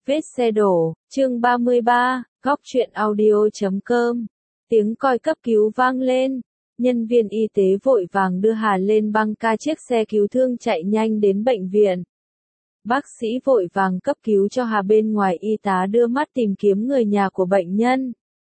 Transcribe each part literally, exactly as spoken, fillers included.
Vết xe đổ, chương ba mươi ba, góc truyện audio chấm com. Tiếng còi cấp cứu vang lên. Nhân viên y tế vội vàng đưa Hà lên băng ca chiếc xe cứu thương chạy nhanh đến bệnh viện. Bác sĩ vội vàng cấp cứu cho Hà, bên ngoài y tá đưa mắt tìm kiếm người nhà của bệnh nhân.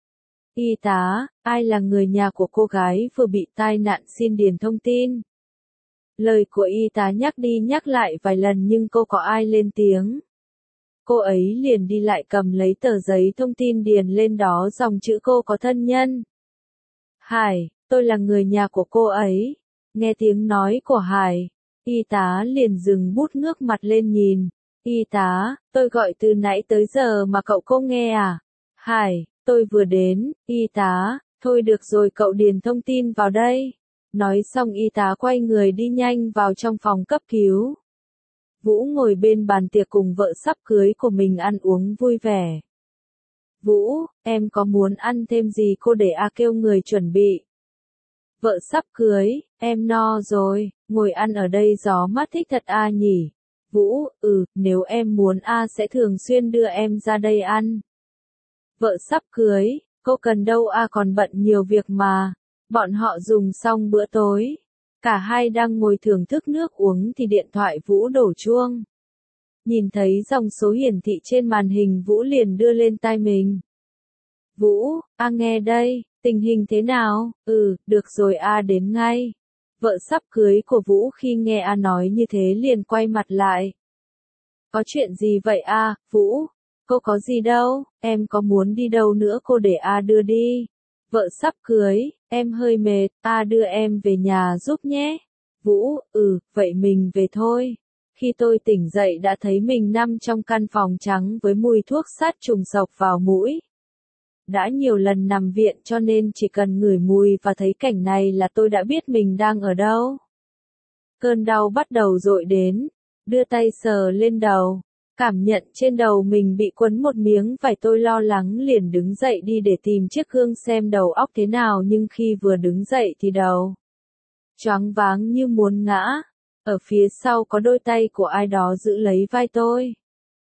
Y tá, ai là người nhà của cô gái vừa bị tai nạn, xin điền thông tin. Lời của y tá nhắc đi nhắc lại vài lần nhưng cô có ai lên tiếng. Cô ấy liền đi lại cầm lấy tờ giấy thông tin điền lên đó dòng chữ cô có thân nhân. Hải, tôi là người nhà của cô ấy. Nghe tiếng nói của Hải, y tá liền dừng bút ngước mặt lên nhìn. Y tá, tôi gọi từ nãy tới giờ mà cậu không nghe à? Hải, tôi vừa đến. Y tá, thôi được rồi, cậu điền thông tin vào đây. Nói xong y tá quay người đi nhanh vào trong phòng cấp cứu. Vũ ngồi bên bàn tiệc cùng vợ sắp cưới của mình ăn uống vui vẻ. Vũ, em có muốn ăn thêm gì cô để A kêu người chuẩn bị. Vợ sắp cưới, em no rồi, ngồi ăn ở đây gió mát thích thật A nhỉ. Vũ, ừ, nếu em muốn A sẽ thường xuyên đưa em ra đây ăn. Vợ sắp cưới, cô cần đâu A, còn bận nhiều việc mà. Bọn họ dùng xong bữa tối. Cả hai đang ngồi thưởng thức nước uống thì điện thoại Vũ đổ chuông. Nhìn thấy dòng số hiển thị trên màn hình, Vũ liền đưa lên tai mình. Vũ, A nghe đây, tình hình thế nào? Ừ, được rồi A đến ngay. Vợ sắp cưới của Vũ khi nghe A nói như thế liền quay mặt lại. Có chuyện gì vậy A, Vũ? Cô có gì đâu, em có muốn đi đâu nữa cô để A đưa đi. Vợ sắp cưới, em hơi mệt, A đưa em về nhà giúp nhé. Vũ, ừ, vậy mình về thôi. Khi tôi tỉnh dậy đã thấy mình nằm trong căn phòng trắng với mùi thuốc sát trùng sộc vào mũi. Đã nhiều lần nằm viện cho nên chỉ cần ngửi mùi và thấy cảnh này là tôi đã biết mình đang ở đâu. Cơn đau bắt đầu dội đến, đưa tay sờ lên đầu. Cảm nhận trên đầu mình bị quấn một miếng vải, tôi lo lắng liền đứng dậy đi để tìm chiếc gương xem đầu óc thế nào, nhưng khi vừa đứng dậy thì đầu choáng váng như muốn ngã. Ở phía sau có đôi tay của ai đó giữ lấy vai tôi.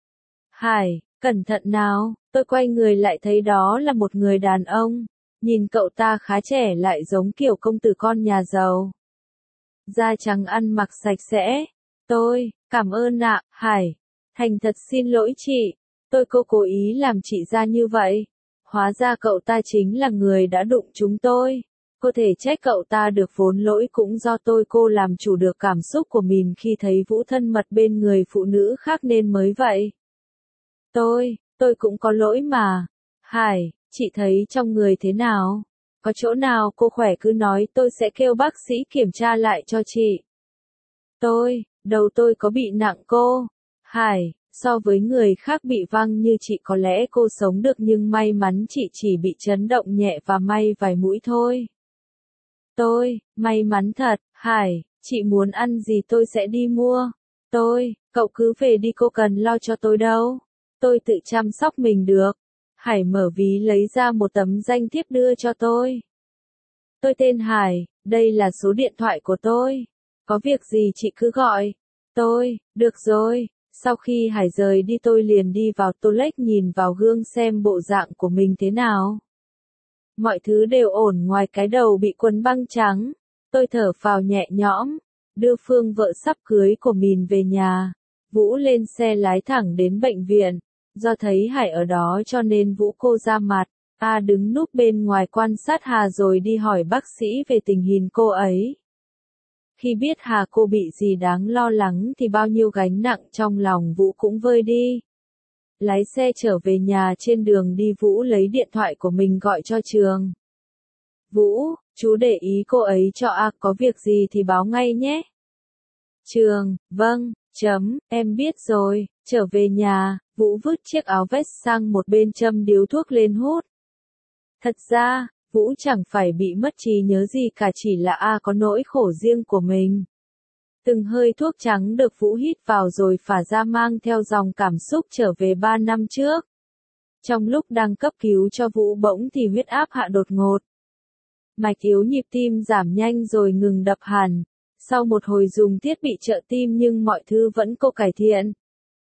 Hải, cẩn thận nào, tôi quay người lại thấy đó là một người đàn ông. Nhìn cậu ta khá trẻ, lại giống kiểu công tử con nhà giàu. Da trắng, ăn mặc sạch sẽ. Tôi, cảm ơn ạ, Hải. Thành thật xin lỗi chị, tôi cô cố ý làm chị ra như vậy. Hóa ra cậu ta chính là người đã đụng chúng tôi. Cô thể trách cậu ta được, vốn lỗi cũng do tôi, cô làm chủ được cảm xúc của mình khi thấy Vũ thân mật bên người phụ nữ khác nên mới vậy. Tôi, tôi cũng có lỗi mà. Hải, chị thấy trong người thế nào? Có chỗ nào cô khỏe cứ nói, tôi sẽ kêu bác sĩ kiểm tra lại cho chị. Tôi, đầu tôi có bị nặng cô. Hải, so với người khác bị văng như chị có lẽ cô sống được, nhưng may mắn chị chỉ bị chấn động nhẹ và may vài mũi thôi. Tôi, may mắn thật. Hải, chị muốn ăn gì tôi sẽ đi mua. Tôi, cậu cứ về đi, cô cần lo cho tôi đâu. Tôi tự chăm sóc mình được. Hải mở ví lấy ra một tấm danh thiếp đưa cho tôi. Tôi tên Hải, đây là số điện thoại của tôi. Có việc gì chị cứ gọi. Tôi, được rồi. Sau khi Hải rời đi tôi liền đi vào toilet nhìn vào gương xem bộ dạng của mình thế nào. Mọi thứ đều ổn ngoài cái đầu bị quấn băng trắng. Tôi thở phào nhẹ nhõm, đưa Phương vợ sắp cưới của mình về nhà. Vũ lên xe lái thẳng đến bệnh viện. Do thấy Hải ở đó cho nên Vũ cô ra mặt. A đứng núp bên ngoài quan sát Hà rồi đi hỏi bác sĩ về tình hình cô ấy. Khi biết Hà cô bị gì đáng lo lắng thì bao nhiêu gánh nặng trong lòng Vũ cũng vơi đi. Lái xe trở về nhà, trên đường đi Vũ lấy điện thoại của mình gọi cho Trường. Vũ, chú để ý cô ấy cho A, có việc gì thì báo ngay nhé. Trường, vâng, chấm, em biết rồi. Trở về nhà, Vũ vứt chiếc áo vest sang một bên, châm điếu thuốc lên hút. Thật ra, Vũ chẳng phải bị mất trí nhớ gì cả, chỉ là A có nỗi khổ riêng của mình. Từng hơi thuốc trắng được Vũ hít vào rồi phả ra mang theo dòng cảm xúc trở về ba năm trước. Trong lúc đang cấp cứu cho Vũ bỗng thì huyết áp hạ đột ngột. Mạch yếu, nhịp tim giảm nhanh rồi ngừng đập hẳn. Sau một hồi dùng thiết bị trợ tim nhưng mọi thứ vẫn cô cải thiện.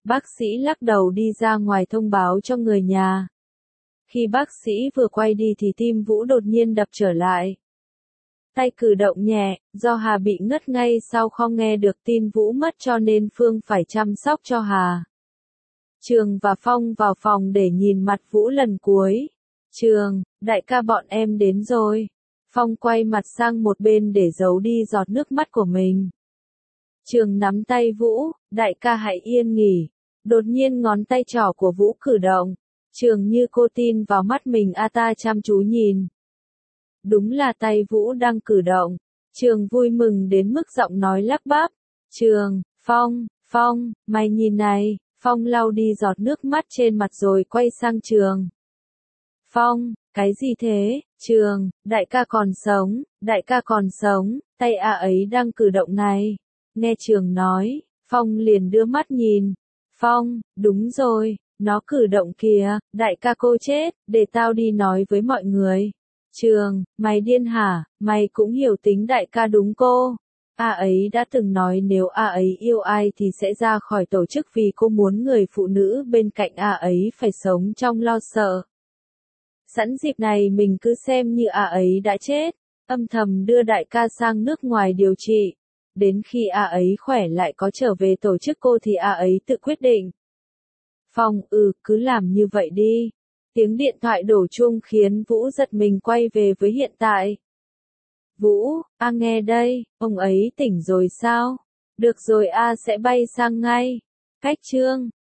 Bác sĩ lắc đầu đi ra ngoài thông báo cho người nhà. Khi bác sĩ vừa quay đi thì tim Vũ đột nhiên đập trở lại. Tay cử động nhẹ, do Hà bị ngất ngay sau không nghe được tin Vũ mất cho nên Phương phải chăm sóc cho Hà. Trường và Phong vào phòng để nhìn mặt Vũ lần cuối. Trường, đại ca bọn em đến rồi. Phong quay mặt sang một bên để giấu đi giọt nước mắt của mình. Trường nắm tay Vũ, đại ca hãy yên nghỉ. Đột nhiên ngón tay trỏ của Vũ cử động. Trường như cô tin vào mắt mình, a ta chăm chú nhìn. Đúng là tay Vũ đang cử động. Trường vui mừng đến mức giọng nói lắp bắp. Trường, Phong, Phong, mày nhìn này. Phong lau đi giọt nước mắt trên mặt rồi quay sang Trường. Phong, cái gì thế? Trường, đại ca còn sống, đại ca còn sống, tay a ấy đang cử động này. Nghe Trường nói, Phong liền đưa mắt nhìn. Phong, đúng rồi, nó cử động kìa, đại ca cô chết, để tao đi nói với mọi người. Trường, mày điên hả, mày cũng hiểu tính đại ca đúng cô. A ấy đã từng nói nếu A ấy yêu ai thì sẽ ra khỏi tổ chức vì cô muốn người phụ nữ bên cạnh A ấy phải sống trong lo sợ. Sẵn dịp này mình cứ xem như A ấy đã chết, âm thầm đưa đại ca sang nước ngoài điều trị. Đến khi A ấy khỏe lại có trở về tổ chức cô thì A ấy tự quyết định. Phong, ừ, cứ làm như vậy đi. Tiếng điện thoại đổ chuông khiến Vũ giật mình quay về với hiện tại. Vũ, A nghe đây, ông ấy tỉnh rồi sao? Được rồi, A sẽ bay sang ngay. Cách chương